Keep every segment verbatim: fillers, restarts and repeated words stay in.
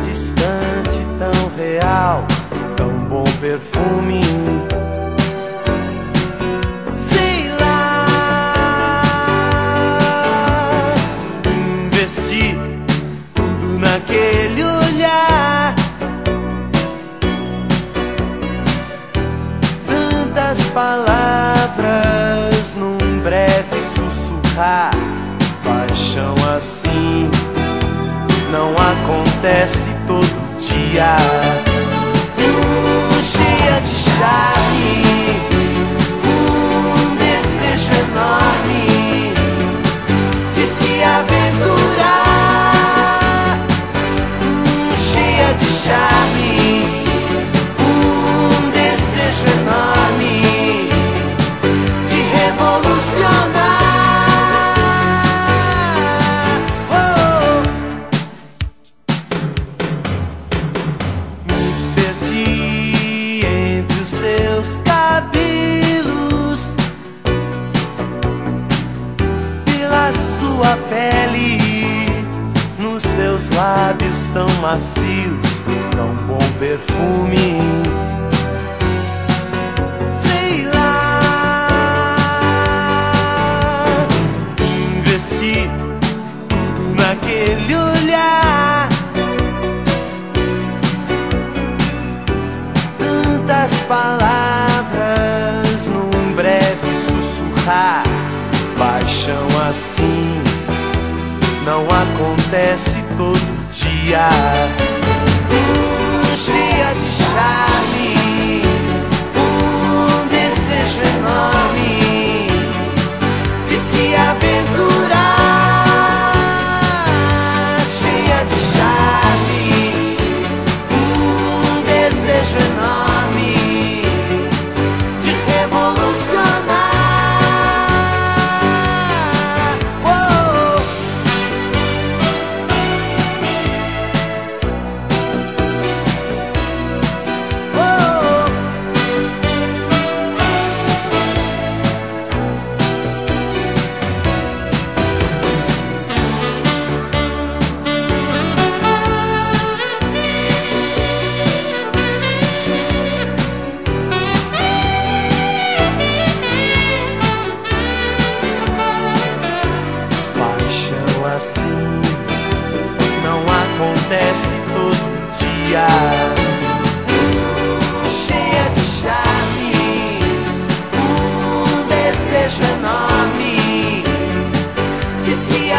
distante, tão real, tão bom perfume. Sei lá, investi tudo naquele olhar. Tantas palavras num breve sussurrar. Paixão assim não acontece todo dia. Hum, cheia de charme, um desejo enorme de se aventurar. Hum, cheia de charme, um desejo enorme de revolucionar. Seus cabelos, pela sua pele, nos seus lábios tão macios, tão bom perfume. Sei lá, investi tudo naquele olhar. Tantas palavras num breve sussurrar. Paixão assim não acontece todo dia. Hum, cheia de charme, um desejo enorme de se aventurar. Cheia de charme, um desejo enorme de revolucionar. Oh. Oh. Paixão assim não acontece todo dia. Hum, cheia de charme, um desejo enorme de se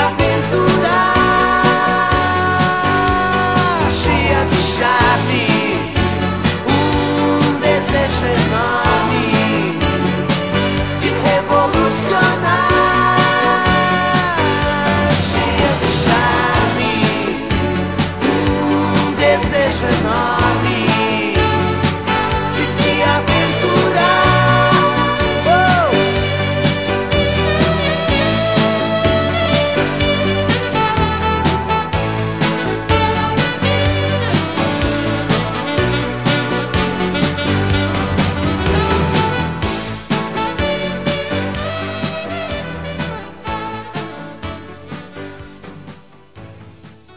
aventurar. Cheia de charme, um desejo enorme de revolucionar. Cheia de charme, um desejo enorme